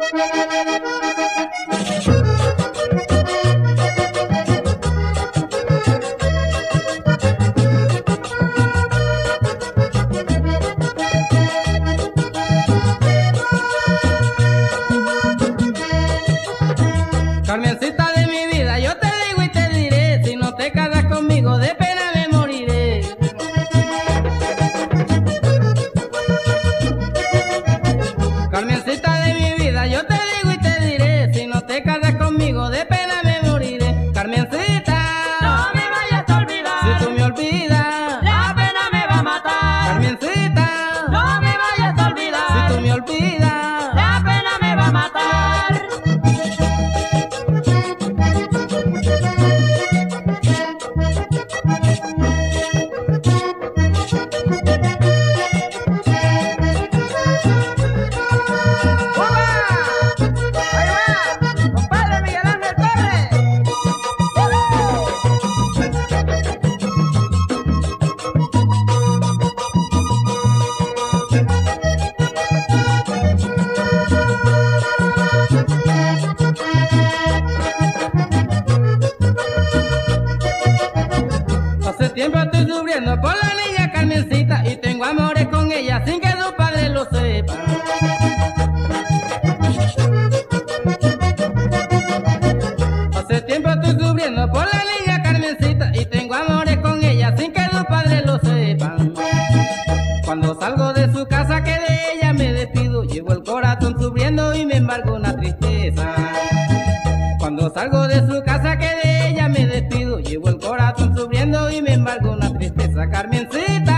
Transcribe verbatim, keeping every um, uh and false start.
Carmencita de mi vida, yo te digo y te diré, si no te casas conmigo de pena me moriré. Carmencita de mi vida, yo te digo y te diré, si no te casas conmigo de pena me moriré. Carmencita, no me vayas a olvidar, si tú me olvidas, la pena me va a matar. Carmencita, no me vayas a olvidar, si tú me olvidas, la pena me va a matar. Hace tiempo estoy sufriendo por la niña Carmencita y tengo amores con ella sin que su padre lo sepa. Hace tiempo estoy sufriendo por la niña Carmencita y tengo amores con ella sin que su padre lo sepan. Cuando salgo de su casa que de ella me despido, llevo el corazón sufriendo y me embargo una tristeza. Cuando salgo de su casa que de ella me despido, llevo el corazón sufriendo y me embargo una tristeza. Carmencita.